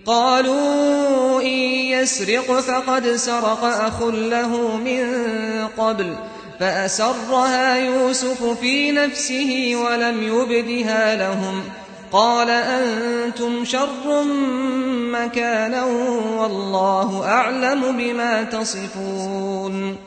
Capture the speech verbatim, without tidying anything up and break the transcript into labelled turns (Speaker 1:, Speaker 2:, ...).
Speaker 1: قالوا إن يسرق فقد سرق أخ له من قبل فأسرها يوسف في نفسه ولم يبدها لهم قال أنتم شر مكانا والله أعلم بما تصفون